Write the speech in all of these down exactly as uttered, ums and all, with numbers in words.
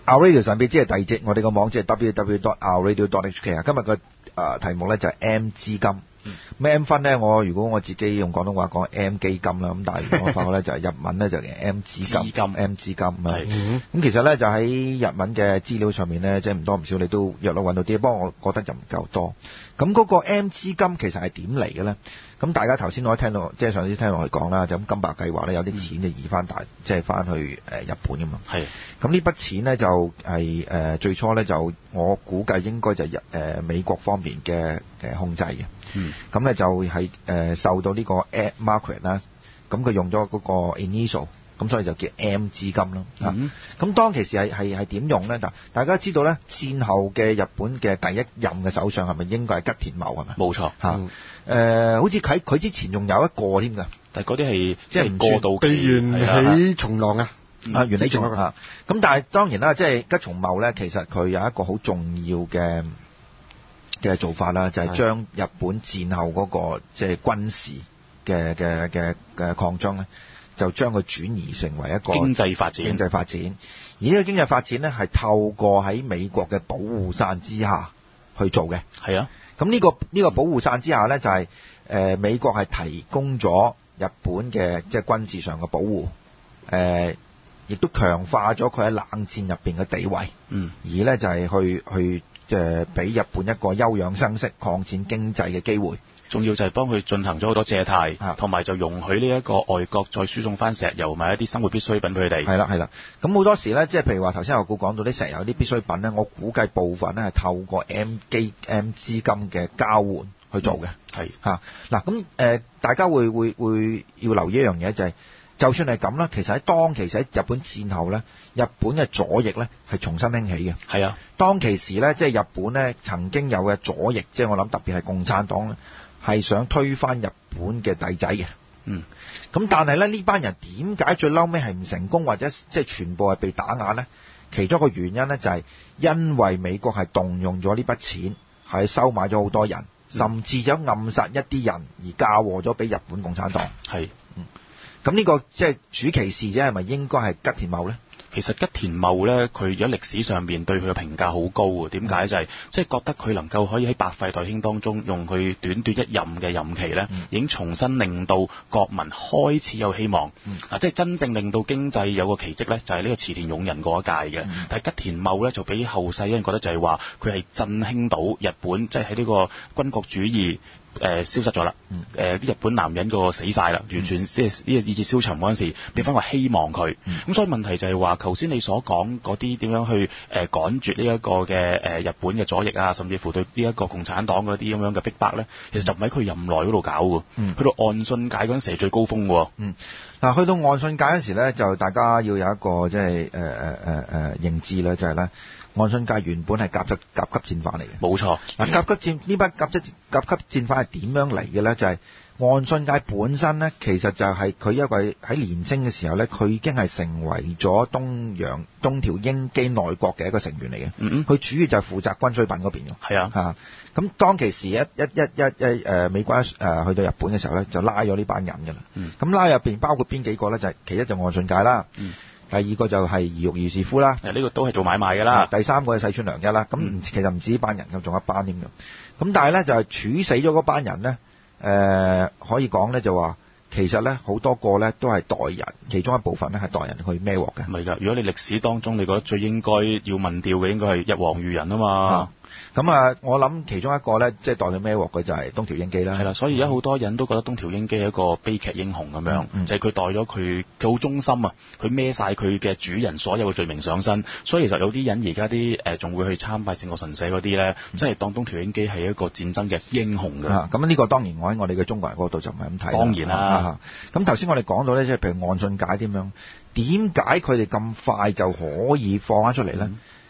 Our Radio 上邊即係第二節，我哋個網址係 double-u double-u double-u dot our radio dot h k 啊。今日個誒題目咧就係 M 資金。咩 M 分咧？我如果我自己用廣東話講 M 基金啦，咁但係我發覺咧就係日文咧就係 M 資金， 金 M 資金啊。咁、 嗯、 其實咧就喺日文嘅資料上面咧，即係唔多唔少，你都約到揾到啲，不過我覺得就唔夠多。咁嗰個 M 資金其實係點嚟嘅咧？咁大家頭先我聽到，即係上次聽我哋講啦，就咁金白計劃咧有啲錢就移翻大，即係翻去誒日本㗎嘛。係。咁呢筆錢咧就係、是、誒、呃、最初咧就我估計應該就日誒、呃、美國方面嘅誒控制嘅。嗯。咁咧就係、是、誒、呃、受到呢個 Ed Markert 啦，咁佢用咗嗰個 initial。咁所以就叫 M 資金咯。咁、嗯、當其時係係係點用咧？嗱，大家知道咧，戰後嘅日本嘅第一任嘅首相係咪應該係吉田茂係咪？冇錯。嚇、嗯呃，好似喺佢之前仲有一個添㗎，但係嗰啲係即係過渡期。 源起重浪啊！ 啊，源起重浪嚇。咁但係當然啦，即係吉松茂咧，其實佢有一個好重要嘅嘅做法啦，就係、是、將日本戰後嗰、那個即係、就是、軍事嘅嘅嘅嘅擴張咧。就將佢轉移成為一個經濟發展，經濟發展。而呢個經濟發展呢，係透過喺美國嘅保護傘之下去做嘅。係啊。咁呢、呢個呢、呢個保護傘之下呢，就係、係呃、美國係提供咗日本嘅即係軍事上嘅保護，誒、呃，亦都強化咗佢喺冷戰入邊嘅地位。嗯。而呢，就係、係、去去誒俾、呃、日本一個休養生息、擴展經濟嘅機會。 仲要就係幫佢進行咗好多借貸，同埋就容許呢一個外國再輸送翻石油，埋一啲生活必需品俾佢哋。係啦，係啦。咁好多時咧，即係譬如話頭先我估講到啲石油啲必需品咧，我估計部分咧係透過 M 基 M 資金嘅交換去做嘅。係嚇嗱，咁誒、呃、大家會會會要留意一樣嘢就係、是，就算係咁啦，其實喺當其時喺日本戰後咧，日本嘅左翼咧係重新興起嘅。係啊，當其時咧，即係日本咧曾經有嘅左翼，即係我諗特別係共產黨咧。係想推翻日本嘅帝仔嘅，嗯，咁但係咧呢班人點解最嬲尾係唔成功或者即係全部係被打壓呢？其中一個原因呢，就係因為美國係動用咗呢筆錢，係收買咗好多人，甚至有暗殺一啲人而嫁禍咗俾日本共產黨。係，嗯，咁呢個即係主其事啫，係咪應該係吉田茂呢？其實吉田茂咧，佢而家歷史上面對佢嘅評價好高喎。點解？就係即係覺得佢能夠可以喺百廢待興當中，用佢短短一任嘅任期咧、嗯，已經重新令到國民開始有希望。嗯、啊，即係真正令到經濟有個奇蹟咧，就係呢個池田勇人嗰一屆嘅、嗯。但係吉田茂咧，就俾後世人覺得就係話佢係振興到日本，即係喺呢個軍國主義。誒、呃、消失咗啦！誒、呃、啲日本男人個死晒啦，完全即係呢個意志消沉嗰陣時，俾翻個希望佢。咁、嗯、所以問題就係話，頭先你所講嗰啲點樣去誒、呃、趕絕呢一個嘅誒、呃、日本嘅左翼啊，甚至乎對呢一個共產黨嗰啲咁樣嘅逼迫咧，其實就唔喺佢任內嗰度搞嘅、嗯，去到岸信介嗰陣時係最高峰喎。 嗯，嗱，去到岸信介嗰陣時咧，就大家要有一個即係誒誒誒誒認知咧，就係、是、咧。岸信介原本係甲級甲級戰犯嚟嘅，冇錯。嗱，甲級戰呢班甲級甲級戰犯係點樣嚟嘅咧？就係、是、岸信介本身咧，其實就係佢因為喺年青嘅時候咧，佢已經係成為咗東洋東條英機內閣嘅一個成員嚟嘅。嗯，佢主要就係負責軍需品嗰邊嘅。係啊，嚇。咁當其時一一一一一誒美軍誒去到日本嘅時候咧，就拉咗呢班人㗎啦。嗯。咁拉入邊包括邊幾個咧？就係、是、其一就岸信介啦。嗯。第二個就係兒玉義士夫啦，呢、這個都係做買賣㗎啦。第三個係細川良一啦，咁、嗯、其實唔止呢班人咁，仲有一班添㗎。咁但係咧就係、是、處死咗嗰班人咧，誒、呃、可以講咧就話其實咧好多個咧都係代人，其中一部分咧係代人去孭鑊嘅。唔係㗎，如果你歷史當中你覺得最應該要問掉嘅應該係日皇裕仁啊嘛。咁、嗯、啊，我諗其中一個咧，即係代佢孭鑊嘅就係東條英機啦。係啦，所以而家好多人都覺得東條英機係一個悲劇英雄咁樣，嗯、就係、是、佢代咗佢，佢好忠心啊，佢孭晒佢嘅主人所有嘅罪名上身。所以其實有啲人而家啲誒仲會去參拜靖國神社嗰啲咧，即、嗯、係當東條英機係一個戰爭嘅英雄㗎。咁呢個當然我喺我哋嘅中國人嗰度就唔係咁睇。當然啦。咁頭先我哋講到咧，即係譬如岸信介點樣，點解佢哋咁快就可以放翻出嚟咧？嗯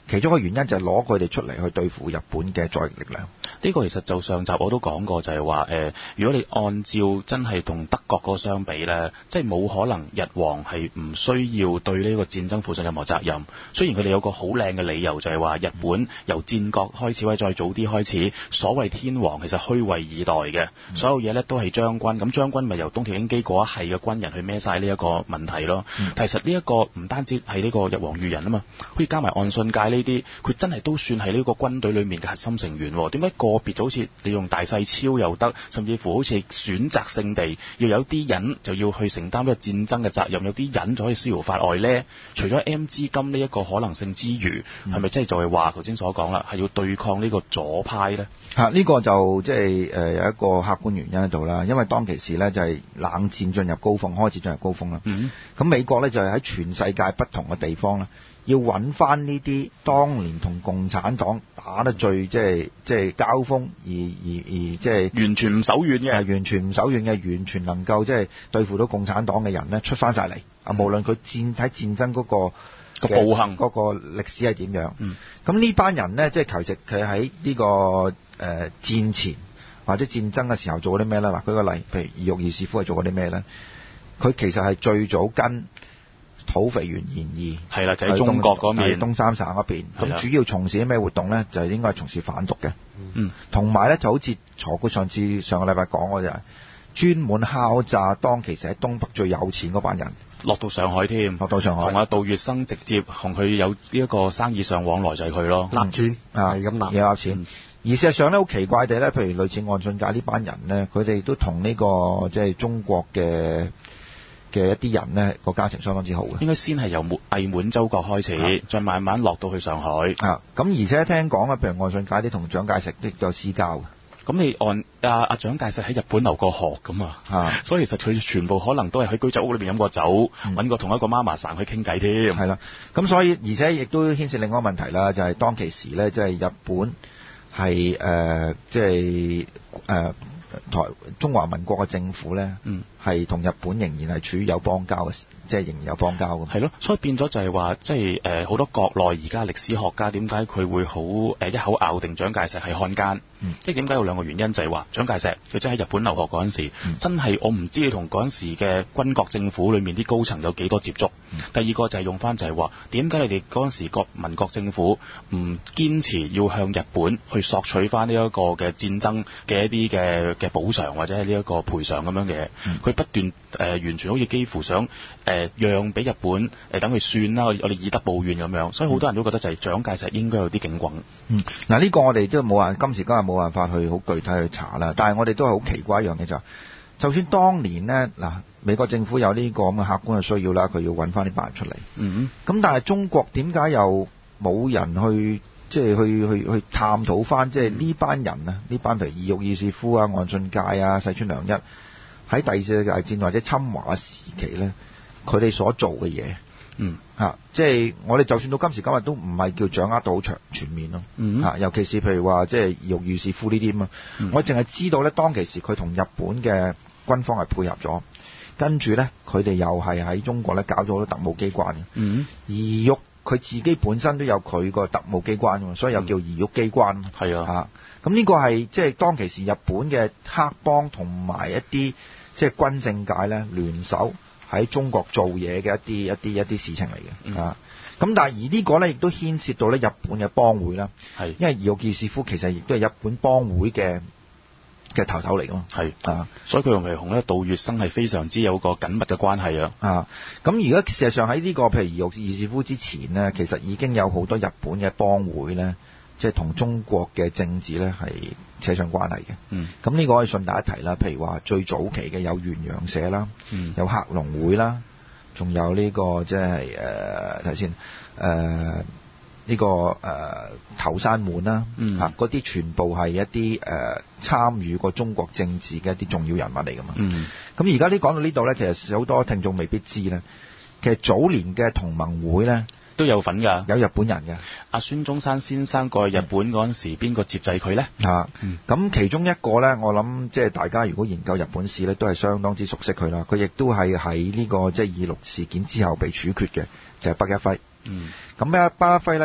其中一個原因就係攞佢哋出嚟去對付日本嘅左翼力量。 呢個其實就上集我都講過，就係話誒，如果你按照真係同德國嗰個相比呢，即係冇可能日皇係唔需要對呢個戰爭負上任何責任。雖然佢哋有個好靚嘅理由，就係話日本由戰國開始或者再早啲開始，所謂天皇其實虛位以待嘅，所有嘢呢都係將軍，咁將軍咪由東條英機嗰一系嘅軍人去孭晒呢一個問題咯。嗯、其實呢一個唔單止係呢個日皇裕仁啊嘛，好似加埋岸信介呢啲，佢真係都算係呢個軍隊裡面嘅核心成員。點解個別就好似你用大細超又得，甚至乎好似選擇性地要有啲人就要去承擔呢個戰爭嘅責任，有啲人就可以逍遙法外呢？除咗 M 資金呢一個可能性之餘，係咪真係就係話頭先所講啦，係要對抗呢個左派呢？ 嚇、啊，呢、這個就即係誒有一個客觀原因喺度啦。因為當其時呢，就係、是、冷戰進入高峰，開始進入高峰啦。咁、嗯、美國呢，就係、是、喺全世界不同嘅地方呢，要揾翻呢啲當年同共產黨打得最即係即係交鋒，而而而即係完全唔手軟嘅， 完全唔手軟嘅，完全能夠即係對付到共產黨嘅人呢，出翻晒嚟。啊、嗯，無論佢戰喺戰爭嗰、那個個暴行嗰個歷史係點樣，咁、 嗯、 呢班人呢，即係其實佢喺呢個誒、呃、戰前或者戰爭嘅時候做過啲咩咧？嗱，舉個例，譬如二玉二士夫係做過啲咩咧？佢其實係最早跟土肥原賢二係啦，就喺中國嗰邊， 東三省嗰邊。咁主要從事啲咩活動咧？就係應該係從事販毒嘅。嗯，同埋咧就好似鋤姑上次上個禮拜講嘅就係專門敲詐當其實喺東北最有錢嗰班人。 落到上海添， 落到上海， 同阿杜月笙直接同佢有呢一個生意上往來就係佢咯， 納錢啊，係咁納， 有納錢。而事實上咧，好奇怪地咧，譬如類似岸信介呢班人咧，佢哋都同呢、這個即係中國嘅嘅一啲人咧個交情相當之好嘅。 應該先係由偽滿洲國開始，啊、再慢慢落到去上海。 啊，咁而且聽講啊，譬如岸信介啲同蔣介石都有私交嘅。 咁你按阿阿蔣介石喺日本留過學咁啊，啊，所以其實佢全部可能都係喺居酒屋裏邊飲過酒，揾、嗯、過同一個媽媽生去傾偈添。 係啦，咁所以而且亦都牽涉另外一個問題啦，就係、是、當其時咧，即、就、係、是、日本係誒即係誒台中華民國嘅政府咧，係、嗯、同日本仍然係處於有邦交嘅，即係仍然有邦交嘅。 係咯，所以變咗就係話，即係誒好多國內而家歷史學家點解佢會好誒一口咬定蔣介石係漢奸？嗯、即係點解有兩個原因，就係話蔣介石佢真係喺日本留學嗰陣時，嗯、真係我唔知你同嗰陣時嘅軍國政府裏面啲高層有幾多接觸。嗯、第二個就係用翻就係話，點解你哋嗰陣時國民國政府唔堅持要向日本去索取翻呢一個嘅戰爭嘅一啲嘅嘅補償或者係呢一個賠償咁樣嘅？佢、嗯、不斷誒、呃、完全好似幾乎想誒、呃、讓俾日本誒、呃、等佢算啦，我哋以德報怨咁樣。所以好多人都覺得就係蔣介石應該有啲警棍。 嗯，嗱、這、呢個我哋都冇話今時今日冇辦法去好具體去查啦，但係我哋都係好奇怪一樣嘢就係，就算當年呢，嗱，美國政府有呢個咁嘅客觀嘅需要啦，佢要揾翻啲班人出嚟。嗯，咁但係中國點解又冇人去即係去去去探討翻即係呢班人啊？呢班譬如二玉二士夫啊、岸信介啊、細川良一喺第二次世界大戰或者侵華時期咧，佢哋所做嘅嘢。嗯，啊、即係我哋就算到今時今日都唔係叫掌握到好全面咯。嗯、啊，尤其是譬如話即係二玉二士夫呢啲咁啊，我淨係知道咧，當其時佢同日本嘅軍方係配合咗，跟住咧佢哋又係喺中國咧搞咗好多特務機關嘅。嗯，二玉佢自己本身都有佢個特務機關嘅，所以又叫二玉機關。係、嗯、啊，咁呢個係即係當其時日本嘅黑幫同埋一啲即係軍政界咧聯手喺中國做嘢嘅一啲一啲一啲事情嚟嘅。嗯、啊，咁但係而呢個咧亦都牽涉到咧日本嘅幫會啦，係，因為二玉二士夫其實亦都係日本幫會嘅嘅頭頭嚟噶嘛，係啊， 所以佢同其同咧杜月笙係非常之有個緊密嘅關係啊， 啊，咁而家事實上喺呢個譬如二玉二士夫之前呢，其實已經有好多日本嘅幫會咧，即係同中國嘅政治咧係扯上關係嘅。嗯，咁呢個可以順帶一提啦。譬如話最早期嘅有元洋社啦，嗯，有黑龍會啦，仲有呢、這個即係誒睇先誒呢個誒頭山門啦，嚇嗰啲全部係一啲誒、呃、參與過中國政治嘅一啲重要人物嚟噶嘛。嗯，咁而家呢講到呢度咧，其實好多聽眾未必知咧，其實早年嘅同盟會咧。 都有份㗎， 有日本人嘅。 阿孫中山先生過去日本嗰陣時，邊個接濟佢呢？ 嚇，咁其中一個呢，我諗即係大家如果研究日本史呢，都係相當之熟悉佢啦。佢亦都係喺呢個即係二六事件之後被處決嘅，就係北一輝。嗯，咁咧北一輝呢，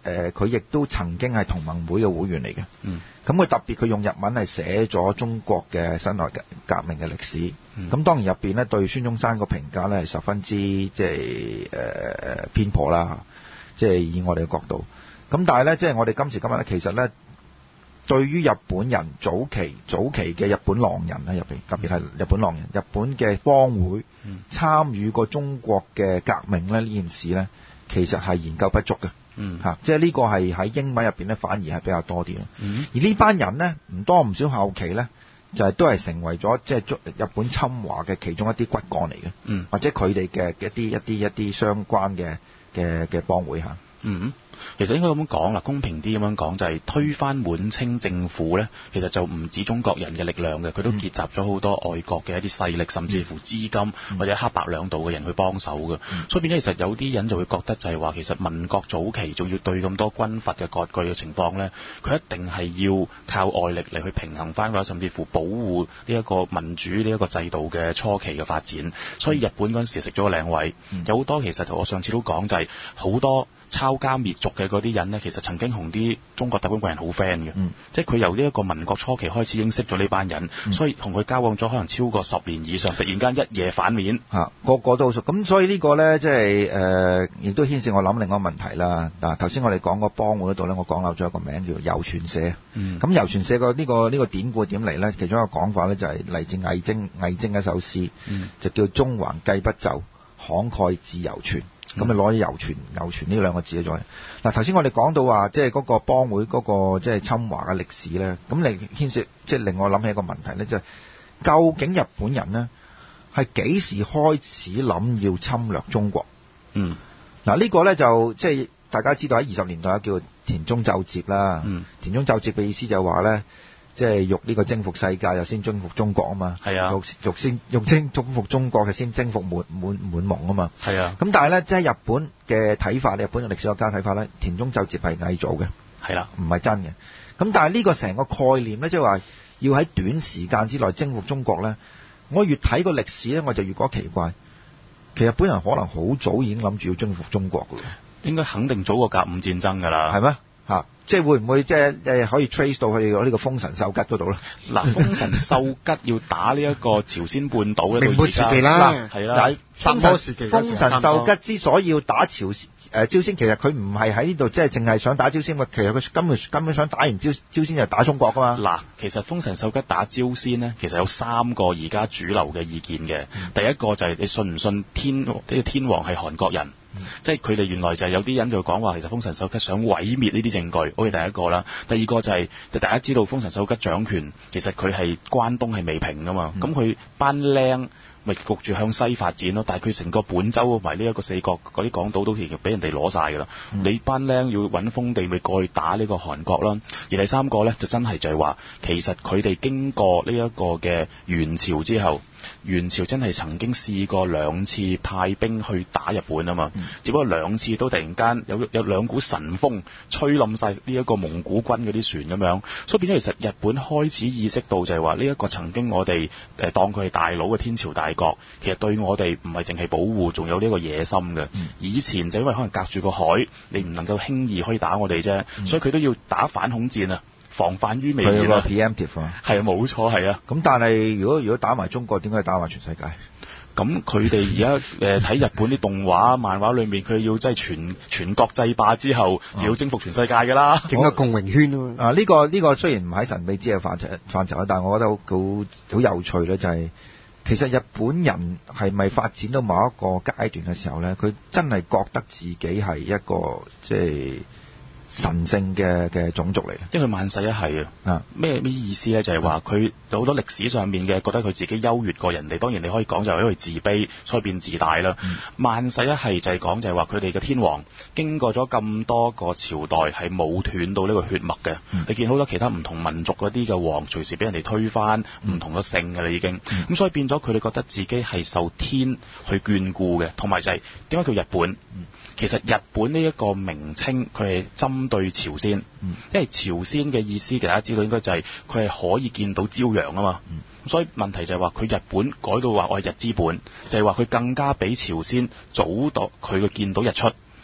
誒佢亦都曾經係同盟會嘅會員嚟嘅。 嗯。 咁佢特別佢用日文係寫咗中國嘅辛亥革命嘅歷史。咁、嗯、當然入邊咧對孫中山個評價咧係十分之即係誒偏頗啦。即係以我哋嘅角度。咁但係咧，即係我哋今時今日咧，其實咧。對於日本人早期早期嘅日本狼人喺入邊，特別係日本狼人、日本嘅幫會、嗯、參與過中國嘅革命咧，呢件事咧，其實係研究不足嘅。嗯，嚇、啊，即係呢個係喺英文入邊咧，反而係比較多啲咯。嗯，而呢班人咧，唔多唔少後期咧，就係、是、都係成為咗即係日本侵華嘅其中一啲骨幹嚟嘅。嗯，或者佢哋嘅一啲一啲一啲相關嘅嘅嘅幫會嚇。嗯。 其實應該咁樣講啦，公平啲咁樣講就係、是、推翻滿清政府呢，其實就唔止中國人嘅力量嘅，佢都結集咗好多外國嘅一啲勢力，甚至乎資金、嗯、或者黑白兩道嘅人去幫手嘅、嗯。所以變咗其實有啲人就會覺得就係話，其實民國早期仲要對咁多軍閥嘅割據嘅情況呢，佢一定係要靠外力嚟去平衡翻，或者甚至乎保護呢一個民主呢一個制度嘅初期嘅發展。所以日本嗰陣時食咗個靚位，嗯、有好多其實我上次都講就係、是、好多抄家滅族嘅嗰啲人呢，其實曾經同啲中國大軍人好 friend 嘅，嗯、即係佢由呢一個民國初期開始已經識咗呢班人，嗯、所以同佢交往咗可能超過十年以上，突然間一夜反面， 嚇個個都好熟。咁所以呢個呢，即係誒，亦、呃、都牽涉我諗另外一個問題啦。嗱，頭先我哋講個幫會嗰度呢，我講漏咗一個名叫遊傳社。咁、嗯、遊傳社個呢個呢個典故點嚟呢？其中一個講法呢，就係嚟自魏徵魏徵一首詩，嗯、就叫縱橫計不就，慷慨自遊傳。咁咪攞啲遊傳、遊傳呢兩個字咗嚟。嗱，頭先我哋講到話，即係嗰個幫會嗰個即係侵華嘅歷史咧，咁你牽涉即係令我諗起一個問題咧，就係究竟日本人呢係幾時開始諗要侵略中國？嗯，嗱呢個咧就即係大家知道喺二十年代叫田中奏折啦。嗯，田中奏折嘅意思就係話咧。即係欲呢個征服世界，又先征服中國啊嘛。係啊，欲欲先欲征征服中國，嘅先征服滿滿滿蒙啊嘛。係啊。咁但係咧，即係日本嘅睇法，日本嘅歷史學家睇法咧，田中奏折係偽造嘅。係啦，唔係真嘅。咁但係呢個成個概念咧，即係話要喺短時間之內征服中國咧，我越睇個歷史咧，我就越覺得奇怪。其實日本人可能好早已經諗住要征服中國㗎喇。 應該肯定早過甲午戰爭㗎啦。 係咩？嚇！即係會唔會即係誒可以 trace 到佢哋呢個豐臣秀吉嗰度咧？ 嗱，豐臣秀吉要打呢一個朝鮮半島咧， 明末時期啦， 係啦， 三國時期。 豐臣秀吉之所以要打朝鮮誒、呃、朝鮮，其實佢唔係喺呢度，即係淨係想打朝鮮嘅。其實佢根本根本想打完朝朝鮮就打中國噶嘛。嗱， 其實豐臣秀吉打朝鮮呢，其實有三個而家主流嘅意見嘅、嗯。第一個就係你信唔信天呢個天皇係韓國人？嗯、即係佢哋原來就係有啲人就講話，其實豐臣秀吉想毀滅呢啲證據，好似第一個啦。第二個就係、是、大家知道豐臣秀吉掌權，其實佢係關東係未平噶嘛，咁、嗯、佢班僆咪焗住向西發展咯。但係佢成個本州同埋呢一個四國嗰啲港島都其實俾人哋攞晒㗎啦。嗯、你班僆要揾封地，咪過去打呢個韓國啦。而第三個呢，就真係就係話，其實佢哋經過呢一個嘅元朝之後。元朝真係曾經試過兩次派兵去打日本啊嘛、嗯，只不過兩次都突然間有有兩股神風吹冧晒呢一個蒙古軍嗰啲船咁樣，所以變咗其實日本開始意識到就係話呢一個曾經我哋誒當佢係大佬嘅天朝大國，其實對我哋唔係淨係保護，仲有呢一個野心嘅、嗯。以前就因為可能隔住個海，你唔能夠輕易可以打我哋啫、嗯，所以佢都要打反恐戰啊。防範於未然啊 ，preemptive 啊， 係啊，冇錯，係啊。 咁但係如果如果打埋中國，點解打埋全世界？ 咁佢哋而家誒睇日本啲動畫、漫畫裏面，佢要真係全全國制霸之後，就要征服全世界㗎啦， 整個共榮圈啊！ 啊，呢、呢個呢、呢個雖然唔喺神秘之嘅範疇範疇，但係我覺得好好好有趣咧，就係、是、其實日本人係咪發展到某一個階段嘅時候咧，佢真係覺得自己係一個即係神聖嘅嘅種族嚟嘅， 因為佢萬世一係啊！咩咩意思咧？就係話佢有好多歷史上面嘅覺得佢自己優越過人哋。當然你可以講就係因為自卑，所以變自大啦。嗯、萬世一係就係講就係話佢哋嘅天皇經過咗咁多個朝代係冇斷到呢個血脈嘅、嗯。你見好多其他唔同民族嗰啲嘅王隨時俾人哋推翻，唔、嗯、同嘅姓嘅啦已經。咁、嗯、所以變咗佢哋覺得自己係受天去眷顧嘅，同埋就係點解叫日本？嗯、其實日本呢一個名稱佢係針對朝鮮，嗯、因為朝鮮嘅意思，大家知道應該就係佢係可以見到朝陽啊嘛、嗯，所以問題就係話佢日本改到話我係日之本，就係話佢更加比朝鮮早到佢嘅見到日出，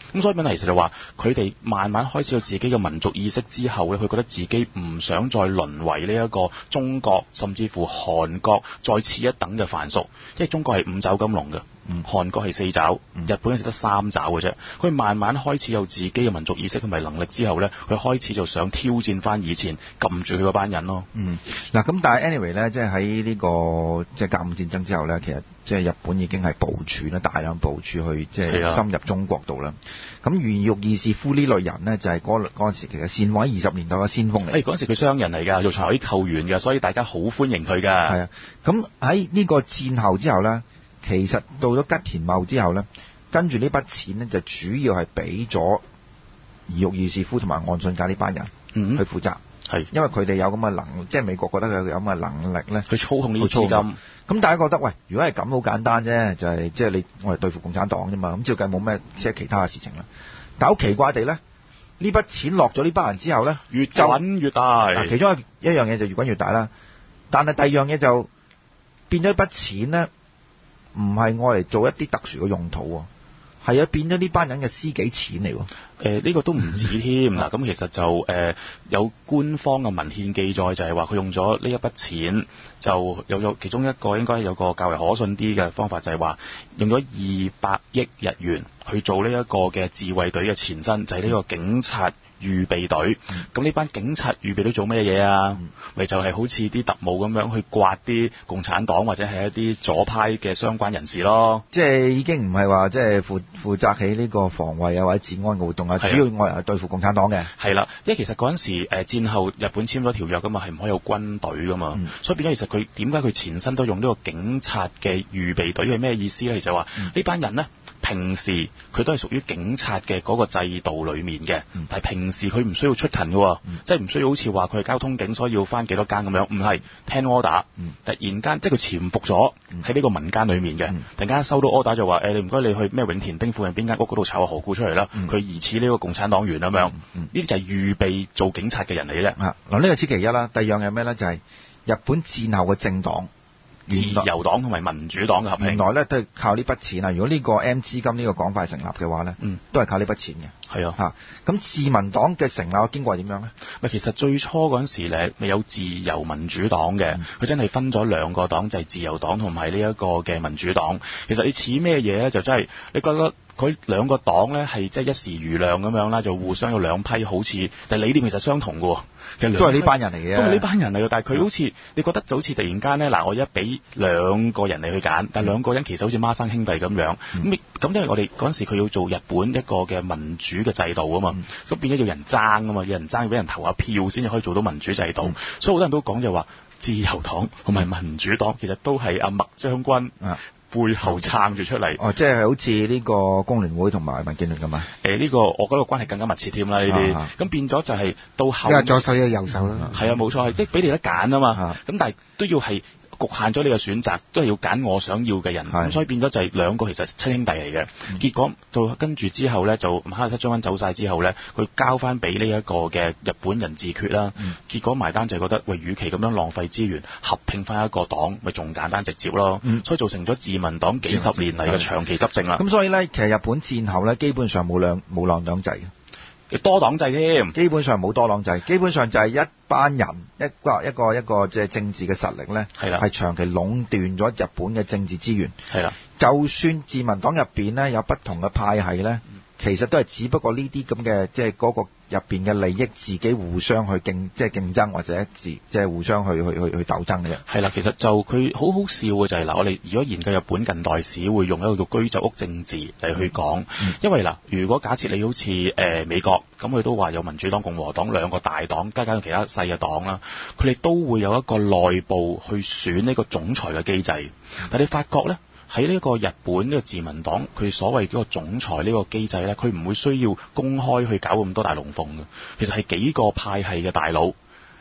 咁所以問題其實就話佢哋慢慢開始有自己嘅民族意識之後咧，佢覺得自己唔想再淪為呢一個中國甚至乎韓國再次一等嘅藩屬，因為中國係五爪金龍嘅。嗯，韓國係四爪，日本係得三爪嘅啫。佢慢慢開始有自己嘅民族意識同埋能力之後呢，佢開始就想挑戰翻以前撳住佢嗰班人咯。 嗯，嗱咁但係 anyway 呢，即係喺呢個即係甲午戰爭之後呢，其實即係日本已經係部署啦，大量部署去即係深入中國度啦。咁埼玉義士夫呢類人呢，就係嗰嗰陣時其實善位二十年代嘅先鋒嚟。 誒嗰陣時佢商人嚟㗎，做採購員㗎，所以大家好歡迎佢㗎。 係啊，咁喺呢個戰後之後呢。其實到咗吉田茂之後呢，跟住呢筆錢呢，就主要係俾咗埼玉義士夫同埋岸信介呢班人去負責，係、嗯、因為佢哋有咁嘅能力，即係美國覺得佢有咁嘅能力呢， 去操控呢啲資金。 咁大家覺得喂，如果係咁好簡單啫，就係即係你我哋對付共產黨啫嘛，咁照計冇咩即係其他嘅事情啦。但好奇怪地呢，呢筆錢落咗呢班人之後呢， 越滾越大。 其中一樣嘢就越滾越大啦，但係第二樣嘢就變咗一筆錢呢。唔係愛嚟做一啲特殊嘅用途喎，係啊變咗呢班人嘅私己錢嚟喎。誒、 呃、呢、這個都唔止添嗱，咁其實就誒、呃、有官方嘅文獻記載，就係話佢用咗呢一筆錢，就有有其中一個應該有個較為可信啲嘅方法，就係話用咗二百億日元去做呢一個嘅自衛隊嘅前身，就係、是、呢個警察預備隊。咁呢班警察預備隊做咩嘢啊？咪、嗯、就係、是、好似啲特務咁樣去刮啲共產黨或者係一啲左派嘅相關人士咯。 即係已經唔係話即係負負責起呢個防衛啊或者治安嘅活動啊，主要愛嚟對付共產黨嘅。 係啦，因為其實嗰陣時誒戰後日本簽咗條約噶嘛，係唔可以有軍隊噶嘛、嗯，所以變咗其實佢點解佢前身都用呢個警察嘅預備隊係咩意思咧？就係話呢班人呢，平時佢都係屬於警察嘅嗰個制度裡面嘅、嗯，但係平時佢唔需要出勤嘅、嗯，即係唔需要好似話佢係交通警，所以要翻幾多間咁樣，唔係聽 order、嗯。突然間即係佢潛伏咗喺呢個民間裡面嘅、嗯，突然間收到 order 就話誒、欸，你唔該你去咩永田町附近邊間屋嗰度炒個河固出嚟啦，佢、嗯、疑似呢個共產黨員咁樣，呢、嗯、啲、嗯、就係預備做警察嘅人嚟嘅啫。 啊，嗱呢個先其一啦，第二樣係咩咧？就係、是、日本戰後嘅政黨。 自由黨同埋民主黨嘅合併， 原來咧都係靠呢筆錢啊！如果呢個 M 資金呢個講法成立嘅話咧，嗯，都係靠呢筆錢嘅。係啊，嚇咁自民黨嘅成立嘅經過係點樣咧？咪其實最初嗰陣時咧，未有自由民主黨嘅，佢、嗯、真係分咗兩個黨，就係、是、自由黨同埋呢一個嘅民主黨。其實你似咩嘢咧？就真係你覺得佢兩個黨咧係即係一時瑜亮咁樣啦，就互相有兩批好似，但係理念其實相同嘅喎。 其實都係呢班人嚟嘅， 都係呢班人嚟嘅。但係佢好似、嗯、你覺得就好似突然間咧，嗱我一俾兩個人嚟去揀，但係兩個人其實好似孖生兄弟咁樣。咁、嗯、咁因為我哋嗰陣時佢要做日本一個嘅民主嘅制度啊嘛，咁、嗯、變咗要人爭啊嘛，有人爭要俾人投下票先至可以做到民主制度。嗯、所以好多人都講就話自由黨同埋民主黨其實都係阿麥將軍。嗯背後撐住出嚟， 哦，即係好似呢個工聯會同埋民建聯咁嘛？ 誒、呃，呢、這個我覺得關係更加密切添啦，呢啲，咁、啊、變咗就係到後， 一係左手一係右手啦， 係啊，冇錯，係即係俾你得揀啊嘛，咁、啊、但係都要係局限咗你嘅選擇，都係要揀我想要嘅人，咁所以變咗就係兩個其實親兄弟嚟嘅、嗯，結果到跟住之後咧，就馬哈薩將軍走晒之後咧，佢交翻俾呢一個嘅日本人自決啦、嗯，結果埋單就係覺得喂，與其咁樣浪費資源，合併翻一個黨，咪仲簡單直接咯、嗯，所以造成咗自民黨幾十年嚟嘅長期執政啦。 咁所以咧，其實日本戰後咧，基本上冇兩冇兩黨制嘅。 多黨制添， 基本上冇多黨制，基本上就係一班人一個一個一個即係政治嘅實力咧，係啦，係長期壟斷咗日本嘅政治資源，係啦。就算自民黨入邊咧有不同嘅派系咧、嗯，其實都係只不過呢啲咁嘅即係嗰個入邊嘅利益自己互相去競即係競爭或者自即係互相去去去去鬥爭嘅啫。 係啦，其實就佢好好笑嘅就係、是、嗱，我哋如果研究日本近代史，會用一個叫居酒屋政治嚟去講、嗯，因為嗱，如果假設你好似誒、呃、美國咁，佢都話有民主黨、共和黨兩個大黨，加加其他細嘅黨啦，佢哋都會有一個內部去選呢個總裁嘅機制。嗯、但你發覺咧？喺呢個日本呢個自民黨，佢所謂嗰個總裁呢個機制呢，佢唔會需要公開去搞咁多大龍鳳嘅。其實係幾個派系嘅大佬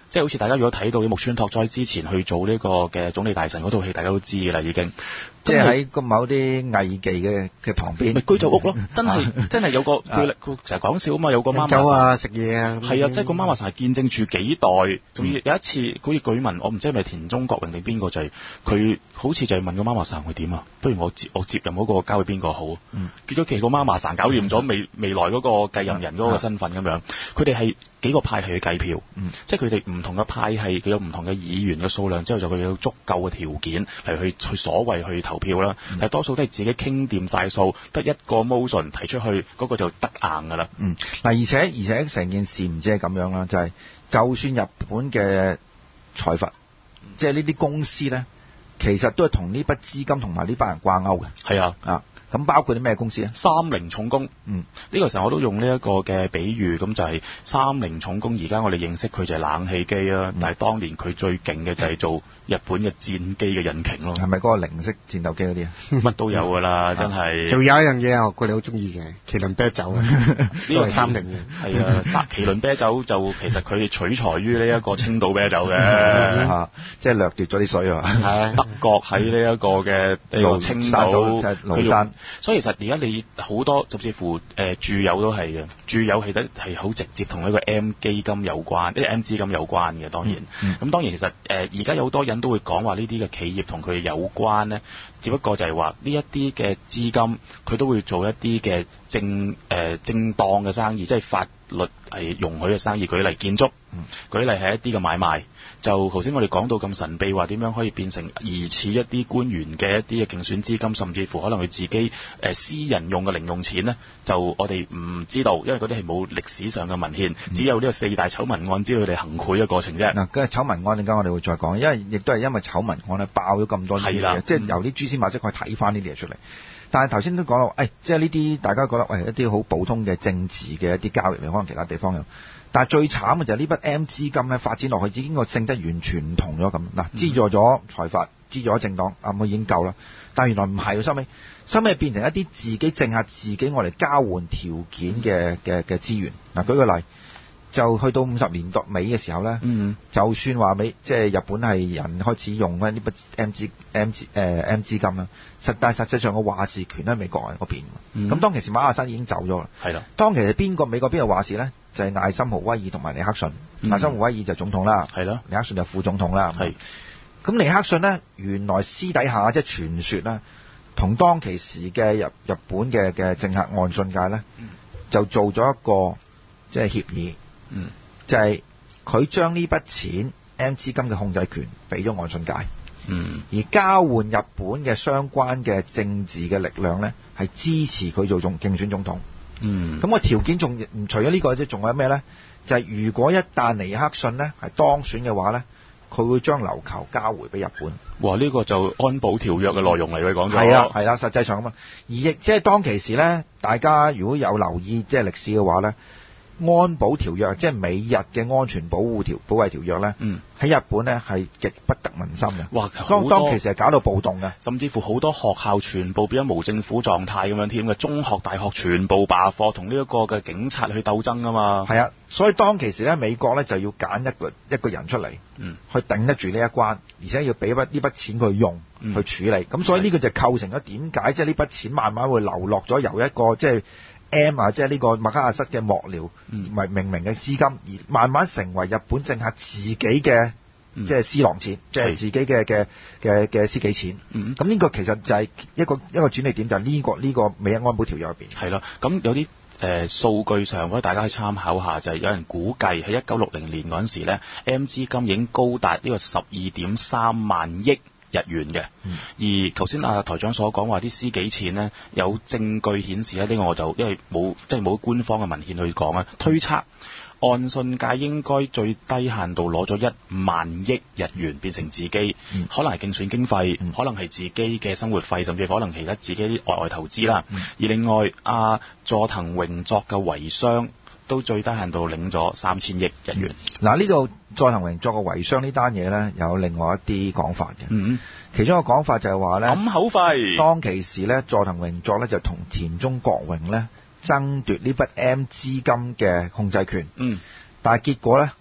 即係好似大家如果睇到木村拓哉之前去做呢個嘅總理大臣嗰套戲，大家都知㗎啦已經。 即係喺個某啲藝妓嘅嘅旁邊， 咪居酒屋咯，真係真係有個佢佢成日講笑啊嘛，有個媽媽酒啊食嘢啊， 係啊，即係個媽媽成日見證住幾代，仲要有一次好似舉問，我唔知係咪田中角榮定邊個就係、是、佢好似就係問個媽媽生會點啊？不如我接我接任嗰個交俾邊個好？嗯，結果其實個媽媽生搞掂咗未未來嗰個繼任人嗰個身份咁樣，佢哋係幾個派系去計票，嗯、即係佢哋唔同嘅派系，佢有唔同嘅議員嘅數量，之後就佢有足夠嘅條件嚟去去所謂去投票啦。嗯、但係多數都係自己傾掂晒數，得一個 motion 提出去，嗰、那個就得硬㗎啦。 嗯，嗱，而且而且成件事唔止係咁樣啦，就係、是、就算日本嘅財閥，即係呢啲公司咧，其實都係同呢筆資金同埋呢班人掛鈎嘅。係啊，啊。咁包括啲咩公司啊？ 三菱重工，嗯，呢、這個時候我都用呢一個嘅比喻，咁就係三菱重工。而家我哋認識佢就係冷氣機啦，嗯、但係當年佢最勁嘅就係做日本嘅戰機嘅引擎咯。係咪嗰個零式戰鬥機嗰啲啊？ 乜都有㗎啦，真係。 仲有一樣嘢我估你好中意嘅，麒麟啤酒啊，呢個係三菱嘅。 係啊，麒麟啤酒就其實佢取材於呢一個青島啤酒嘅， 嚇，即係掠奪咗啲水啊。 係德國喺呢一個嘅呢個青島， 廬山。 所以其實而家你好多甚至乎誒、呃、住友都係嘅，住友係得係好直接同呢個 M 基金有關，呢個 M 資金有關嘅當然。咁、嗯嗯、當然其實誒而家有好多人都會講話呢啲嘅企業同佢有關咧，只不過就係話呢一啲嘅資金佢都會做一啲嘅正誒、呃、正當嘅生意，即係法律係容許嘅生意。舉例建築，嗯、舉例係一啲嘅買賣。就頭先我哋講到咁神秘，話點樣可以變成疑似一啲官員嘅一啲嘅競選資金，甚至乎可能佢自己誒、呃、私人用嘅零用錢呢，就我哋唔知道，因為嗰啲係冇歷史上嘅文獻，嗯、只有呢個四大醜聞案知道佢哋行賄嘅過程啫。嗱、嗯， 嗰個醜聞案點解我哋會再講？因為亦都係因為醜聞案咧爆咗咁多嘢嘅，即係由啲蛛絲馬跡可以睇翻呢啲嘢出嚟。但係頭先都講到，誒、哎，即係呢啲大家覺得喂、哎、一啲好普通嘅政治嘅一啲交易，可能其他地方有。但係最慘嘅就係呢筆 M 資金咧發展落去，已經個性質完全唔同咗咁。嗱，資助咗財閥，資助咗政黨，咁已經夠啦。但係原來唔係，收尾收尾變成一啲自己剩下自己我嚟交換條件嘅嘅嘅資源。嗱，舉個例，就去到五十年代尾嘅時候咧，嗯、就算話美即係日本係人開始用咧呢筆 M 資 M 資誒 M 資金啦，實但係實際上個話事權喺美國人嗰邊。咁、嗯、當其時馬亞山已經走咗啦。係啦。當其時邊個美國邊個話事咧？就係、是、艾森豪威爾同埋尼克遜。嗯、艾森豪威爾就總統啦。係咯。尼克遜就副總統啦。係。咁尼克遜咧，原來私底下即係傳說啦，同當其時嘅日日本嘅嘅政客岸信介咧，嗯、就做咗一個即係協議。嗯，就係佢將呢筆錢 M 資金嘅控制權俾咗岸信介，嗯，而交換日本嘅相關嘅政治嘅力量咧，係支持佢做總競選總統，嗯，咁個條件仲除咗呢個，即仲有咩咧？就係、是、如果一旦尼克遜咧係當選嘅話咧，佢會將琉球交回俾日本。哇！呢、這個就安保條約嘅內容嚟，佢講咗。係啦，係啦，實際上咁啊，而亦即係當其時咧，大家如果有留意即係歷史嘅話咧。安保條約即係美日嘅安全保護條保衛條約咧，喺、嗯、日本咧係極不得民心嘅。哇！當當其時係搞到暴動嘅，甚至乎好多學校全部變咗無政府狀態咁樣添嘅，中學、大學全部罷課，同呢一個嘅警察去鬥爭啊嘛。係啊，所以當其時咧，美國咧就要揀一個一個人出嚟，嗯，去頂得住呢一關，而且要俾筆呢筆錢佢用、嗯、去處理。咁所以呢個就構成咗點解即係呢筆錢慢慢會流落咗由一個即係。M 啊，即係呢個麥克阿瑟嘅幕僚，唔係命名嘅資金，而慢慢成為日本政客自己嘅、嗯、即係私囊錢，即係自己嘅嘅嘅嘅私己錢。咁呢、嗯、個其實就係一個一個轉捩點，就係、是、呢、這個呢、這個美日安保條約入邊。係咯，咁有啲誒、呃、數據上，可以大家去參考下，就係、是、有人估計喺一九六零年嗰陣時咧 ，M 資金已經高達呢個十二點三萬億日元嘅，嗯、而頭先阿台長所講話啲私己錢呢，有證據顯示咧，呢、這個我就因為冇即係冇官方嘅文獻去講啊，推測岸信介應該最低限度攞咗一萬億日元變成自己，嗯、可能係競選經費，嗯、可能係自己嘅生活費，甚至可能其他自己啲外外投資啦。嗯、而另外阿佐藤榮作嘅遺孀都最低限度領咗三千億日元。嗱、嗯，呢度佐藤榮作嘅遺孀呢單嘢咧，有另外一啲講法嘅。嗯，其中一個講法就係話咧，揞口費。當其時咧，佐藤榮作咧就同田中角榮咧爭奪呢筆 M 資金嘅控制權。嗯，但係結果咧，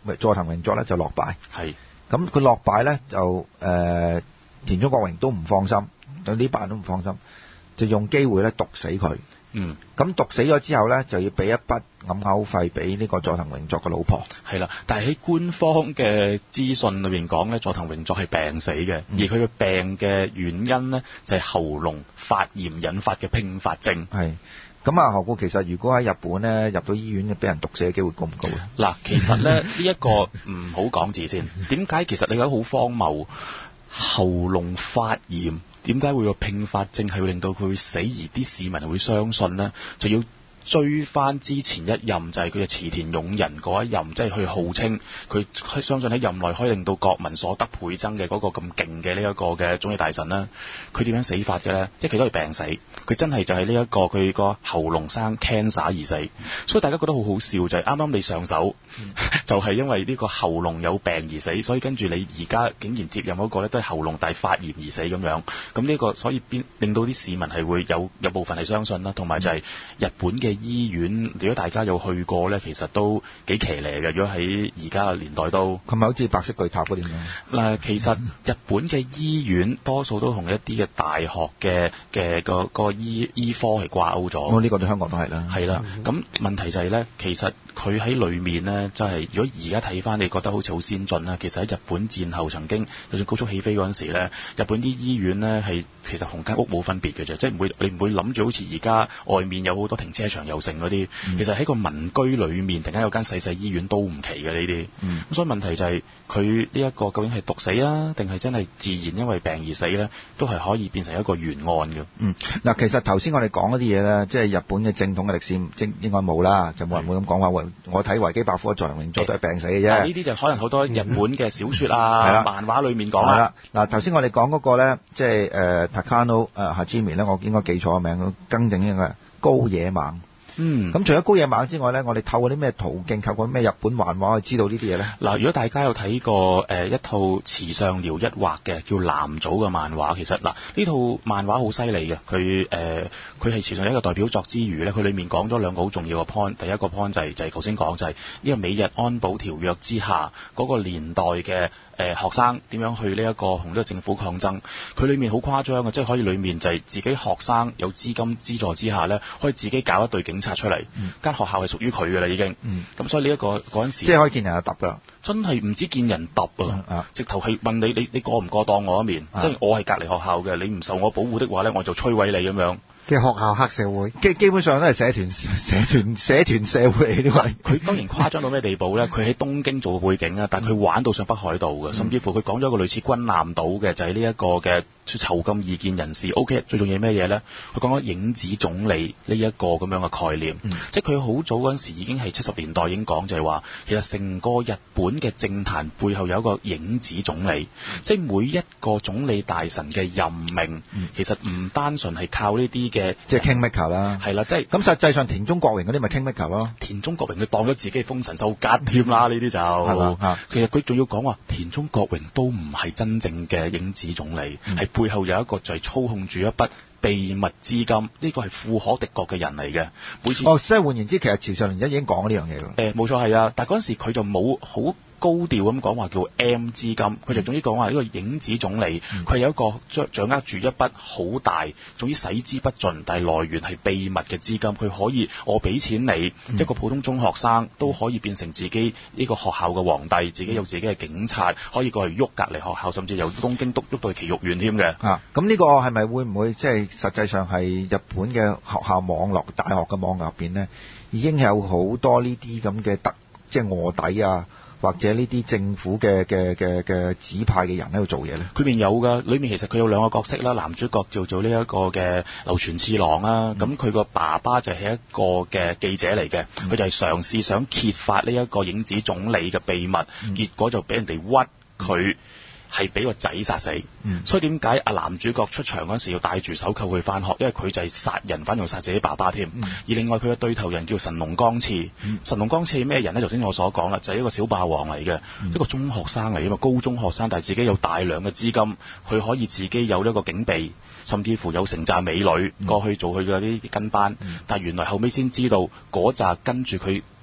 佐藤榮作咧就落敗。 係。 咁佢落敗咧就誒、呃、田中角榮都唔放心，有呢班人都唔放心，就用機會咧毒死佢。 嗯。 咁毒死咗之後咧，就要俾一筆暗口費俾呢個佐藤榮作嘅老婆。 係啦，但係喺官方嘅資訊裏面講咧，佐藤榮作係病死嘅，嗯、而佢嘅病嘅原因咧就係、是、喉嚨發炎引發嘅併發症。 係。咁啊，何故其實如果喺日本咧入到醫院，俾人毒死嘅機會高唔高咧？ 嗱，其實咧呢一個唔好講字先。點解其實你覺得好荒謬？喉嚨發炎，點解會有併發症係會令到佢會死，而啲市民係會相信呢？就要追翻之前一任，就係佢嘅池田勇人嗰一任，即係佢號稱佢相信喺任內可以令到國民所得倍增嘅嗰個咁勁嘅呢一個嘅總理大臣啦。佢點樣死法嘅呢？即係佢都係病死，佢真係就係呢一個佢個喉嚨生 cancer 而死。所以大家覺得好好笑，就係啱啱你上手、嗯、就係因為呢個喉嚨有病而死，所以跟住你而家竟然接任嗰個咧都係喉嚨大發炎而死咁樣。咁呢個所以變令到啲市民係會有有部分係相信啦，同埋就係日本嘅醫院，如果大家有去過呢，其實都幾騎呢嘅。如果喺而家嘅年代都， 係咪好似白色巨塔嗰啲咁？ 嗱，其實日本嘅醫院多數都同一啲嘅大學嘅嘅個個醫醫科係掛鈎咗。 哦，呢個對香港都係啦。 係啦，咁問題就係呢，其實佢喺裏面呢，真係如果而家睇翻，你覺得好似好先進啦。其實喺日本戰後曾經，就算高速起飛嗰陣時呢，日本啲醫院呢係其實同間屋冇分別嘅啫，即係唔會你唔會諗住好似而家外面有好多停車場又剩嗰啲，嗯、其實喺個民居裏面突然間有間細細醫院都唔奇嘅呢啲。咁、嗯、所以問題就係佢呢一個究竟係毒死啊，定係真係自然因為病而死呢？都係可以變成一個懸案嘅。 嗯，嗱，其實頭先我哋講嗰啲嘢呢，即係日本嘅正統嘅歷史，應應該冇啦，就冇人會咁講話。我睇維基百科，佐藤榮作都係病死嘅啫。 呢啲就可能好多日本嘅小説啊、嗯、漫畫裏面講啦。 嗱，頭先我哋講嗰個呢，即係誒 Takano 誒 Hajime 呢，我應該記錯個名，更正應該係高野猛。嗯，咁除咗高野猛之外咧，我哋透過啲咩途徑，透過咩日本漫畫去知道呢啲嘢咧？ 嗱，如果大家有睇過誒、呃、一套池上遼一畫嘅叫藍藻嘅漫畫，其實嗱呢套漫畫好犀利嘅，佢誒佢係池上一個代表作之餘咧，佢裡面講咗兩個好重要嘅 point。第一個 point 就係、是、就係頭先講就係呢個美日安保條約之下嗰、那個年代嘅誒、呃、學生點樣去呢、這、一個同呢個政府抗爭。佢裡面好誇張嘅，即係可以裡面就係自己學生有資金資助之下咧，可以自己搞一隊警察出嚟，間、嗯、學校係屬於佢嘅啦，已經。咁、嗯、所以呢、這、一個嗰陣時， 即係可以見人就揼㗎啦， 真係唔知見人揼啊、嗯！直頭係問你，你你過唔過當我一面？即、嗯、係、就是、我係隔離學校嘅，你唔受我保護的話咧，我就摧毀你咁樣。 嘅學校黑社會， 基基本上都係社團社團社團社會嚟啲位。 佢當然誇張到咩地步咧？佢喺東京做背景啊，但係佢玩到上北海道嘅、嗯，甚至乎佢講咗一個類似軍艦島嘅，就係呢一個嘅囚禁異見人士。O.K. 最重要咩嘢咧？佢講咗影子總理呢一個咁樣嘅概念，嗯、即係佢好早嗰陣時已經係七十年代已經講，就係話其實成個日本嘅政壇背後有一個影子總理，嗯、即係每一個總理大臣嘅任命，嗯、其實唔單純係靠呢啲。嘅即係 Kingmaker 啦， 係啦，即係咁實際上田中角榮嗰啲咪 Kingmaker 咯， 田中角榮佢當咗自己封神授吉添啦，呢、嗯、啲就係嘛，其實佢仲要講話田中角榮都唔係真正嘅影子總理，係、嗯、背後有一個就係操控住一筆秘密資金，呢、這個係富可敵國嘅人嚟嘅。每次哦，即係換言之，其實潮上年一已經講呢樣嘢㗎。 誒，冇錯係啊，但係嗰陣時佢就冇好高調咁講話叫 M 資金，佢就總之講話呢個影子總理，佢、嗯、有一個掌掌握住一筆好大，總之使之不盡，但係來源係秘密嘅資金，佢可以我俾錢你、嗯，一個普通中學生都可以變成自己呢個學校嘅皇帝，自己有自己嘅警察，可以過嚟喐隔離學校，甚至由東京督喐到去埼玉縣添嘅。 啊，咁呢個係咪會唔會即係實際上係日本嘅學校網絡、大學嘅網絡入邊呢，已經有好多呢啲咁嘅特即係臥底啊？或者呢啲政府嘅嘅嘅嘅指派嘅人喺度做嘢咧？佢面有㗎，裏面其實佢有兩個角色啦。男主角叫做呢一個嘅流傳次郎啦，咁佢個爸爸就係一個嘅記者嚟嘅，佢、嗯、就係嘗試想揭發呢一個影子總理嘅秘密，嗯、結果就俾人哋屈佢。係俾個仔殺死，嗯、所以點解阿男主角出場嗰時要戴住手銬去返學？因為佢就係殺人，反而殺自己爸爸添、嗯。而另外佢嘅對頭人叫神農光次，嗯、神農光次係咩人呢？頭先我所講啦，就係、是、一個小霸王嚟嘅、嗯，一個中學生嚟，因為高中學生，但係自己有大量嘅資金，佢可以自己有一個警備，甚至乎有成紮美女過去做佢嘅啲跟班。嗯、但係原來後尾先知道嗰紮跟住佢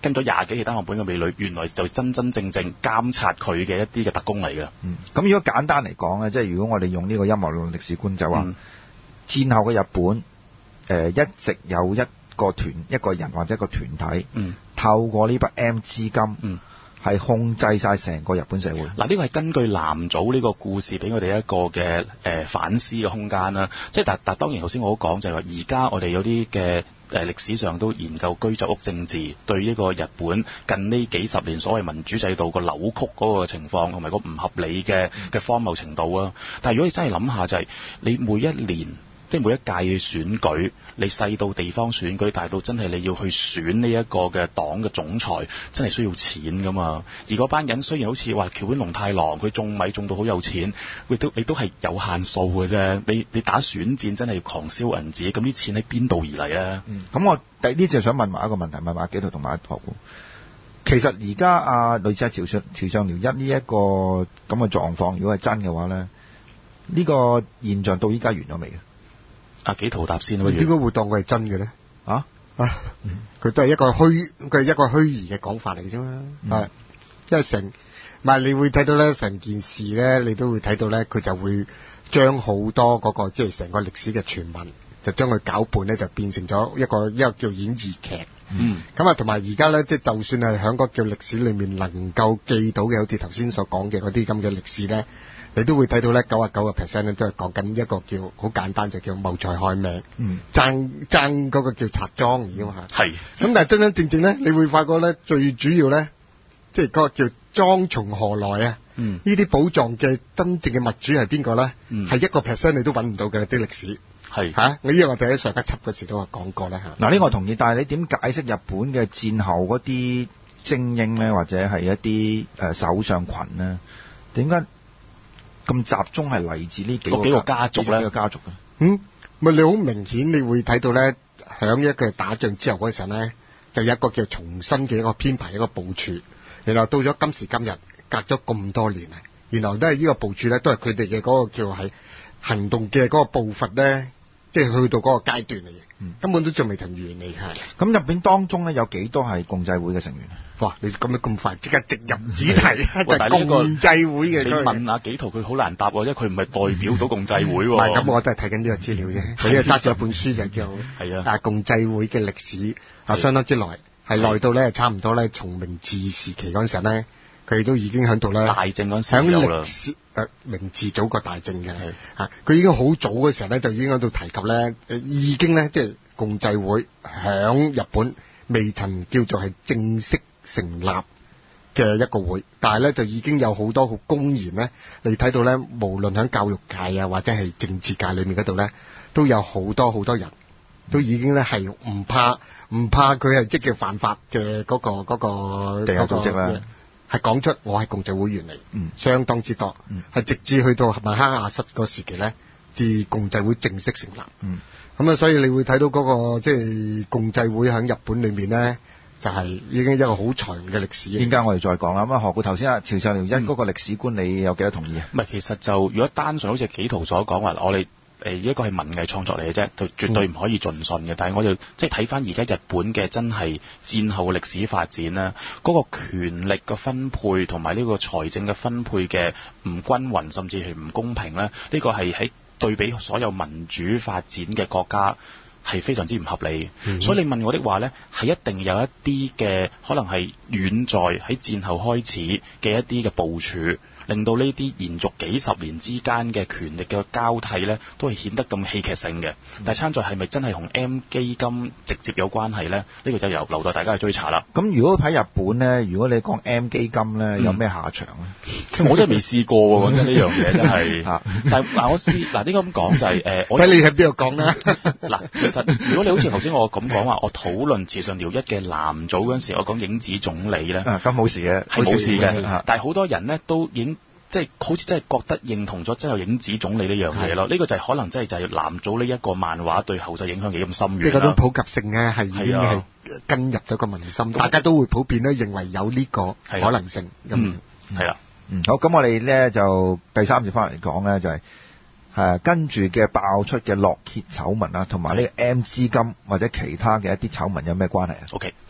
跟咗廿幾期單行本嘅美女，原來就真真正正監察佢嘅一啲嘅特工嚟嘅。 嗯，咁如果簡單嚟講咧，即係如果我哋用呢個陰謀論歷史觀就話、嗯，戰後嘅日本誒、呃、一直有一個團一個人或者一個團體，嗯，透過呢筆 M 資金，嗯。係控制晒成個日本社會。 嗱，呢個係根據南島呢個故事俾我哋一個嘅誒、呃、反思嘅空間啦。即係但但當然頭先我都講就係話，而家我哋有啲嘅誒歷史上都研究居酒屋政治對呢個日本近呢幾十年所謂民主制度個扭曲嗰個情況同埋個唔合理嘅嘅荒謬程度啊。但係如果你真係諗下就係、是、你每一年。即係每一屆嘅選舉，你細到地方選舉，大到真係你要去選呢一個嘅黨嘅總裁，真係需要錢噶嘛。而嗰班人雖然好似話橋本龍太郎，佢種米種到好有錢，你都你都係有限數嘅啫。你你打選戰真係要狂燒銀紙，咁啲錢喺邊度而嚟啊？ 咁、嗯、我第呢就想問埋一個問題，問埋阿紀陶同埋阿學古。其實而家啊，類似朝上朝上遼一呢一個咁嘅狀況，如果係真嘅話咧，呢、呢個現象到依家完咗未嘅？ 阿紀陶答先，點解會當佢係真嘅咧？ 啊啊，佢、嗯、都係一個虛，佢係一個虛擬嘅講法嚟啫嘛。係、嗯，因為成，唔係你會睇到咧，成件事咧，你都會睇到咧，佢就會將好多嗰、那個即係成個歷史嘅傳聞，就將佢攪拌咧，就變成咗一個一個叫演義劇。嗯，咁啊，同埋而家咧，即係就算係喺個叫歷史裏面能夠記到嘅，好似頭先所講嘅嗰啲咁嘅歷史咧。你都會睇到咧，九啊九個 percent 咧，都係講緊一個叫好簡單，就叫謀財害命，嗯，爭爭嗰個叫賊贓而家嘛嚇。係。咁但係真真正正咧，你會發覺咧，最主要咧，即係嗰個叫贓從何來啊？嗯。呢啲寶藏嘅真正嘅物主係邊個咧？嗯。係一個 percent 你都揾唔到嘅啲歷史。係。嚇、啊！我依個我哋喺上一輯嗰時都有講過啦嚇。嗱，呢個我同意，但係你點解釋日本嘅戰後嗰啲精英咧，或者係一啲誒首相群咧，點解咁集中係嚟自呢幾個幾個家族咧？幾個家族嘅，嗯，咪你好明顯，你會睇到咧，響一個打仗之後嗰陣咧，就有一個叫重新嘅一個編排一個部署，然後到咗今時今日，隔咗咁多年啊，然後都係呢個部署咧，都係佢哋嘅嗰個叫係行動嘅嗰個步伐咧，即係去到嗰個階段嚟嘅、嗯，根本都仲未停完嚟係。 咁入邊當中咧有幾多係共濟會嘅成員？ 哇！你咁樣咁快，即刻直入主題就係共濟會嘅。 你問阿紀陶佢好難答喎，因為佢唔係代表到共濟會喎。 唔係咁，我都係睇緊呢個資料啫。佢揸住一本書就叫係啊，但係共濟會嘅歷史啊，相當之耐，係耐到咧差唔多咧，從明治時期嗰陣時咧，佢都已經喺度咧。 大正嗰陣時有啦。 誒、呃，明治早過大正嘅，嚇佢已經好早嘅時候咧，就已經喺度提及咧，誒已經咧即係共濟會響日本未曾叫做係正式成立嘅一個會，但係咧就已經有好多好公然咧，你睇到咧，無論喺教育界啊或者係政治界裏面嗰度咧，都有好多好多人都已經咧係唔怕唔怕佢係即係犯法嘅嗰、嗰個嗰、嗰個地下組織啦， 係講出我係共濟會員嚟、嗯，相當之多，係、嗯、直至去到曼哈亞室嗰時期咧，至共濟會正式成立。嗯，咁啊，所以你會睇到嗰、嗰個即係、就是、共濟會喺日本裏面咧。就係、是、已經一個好長嘅歷史。 點解我哋再講啦？咁啊，學過頭先啊，朝上遼一嗰個歷史觀，你有幾多同意啊？ 唔、嗯、係，其實就如果單純好似紀陶所講話，我哋誒一個係文藝創作嚟嘅啫，就絕對唔可以盡信嘅、嗯。但係我就即係睇翻而家日本嘅真係戰後嘅歷史發展啦，嗰、那個權力嘅分配同埋呢個財政嘅分配嘅唔均勻，甚至係唔公平咧，呢、這個係喺對比所有民主發展嘅國家，係非常之唔合理、嗯，所以你問我的話呢，係一定有一啲嘅可能係遠在喺戰後開始嘅一啲嘅部署，令到呢啲延續幾十年之間嘅權力嘅交替呢，都係顯得咁戲劇性嘅、嗯。但係參在係咪真係同 M 基金直接有關係呢？呢、呢個就由留待大家去追查啦。 咁如果喺日本呢，如果你講 M 基金呢，有咩下場呢？ 嗯、我真係未試過喎，講真呢樣嘢真係。但係嗱，我試嗱呢個咁講就係、是、誒，我睇你喺邊度講啦。 嗱，其實如果你好似頭先我咁講話，我討論朝上遼一嘅南組嗰陣時，我講影子總理咧， 咁冇事嘅， 係冇事嘅。但係好多人咧都已經即係好似真係覺得認同咗真係影子總理呢樣嘢咯。呢、這個就係可能真係就係南組呢一個漫畫對後世影響幾咁深遠。 即係嗰種普及性咧，係已經係跟入咗個民心，大家都會普遍咧認為有呢個可能性。 嗯，係啦。 嗯，好，咁我哋咧就第三節翻嚟講咧就係、是。係跟住嘅爆出嘅落揭醜聞啊，同埋呢個 M 資金或者其他嘅一啲醜聞有咩關係啊 ？OK。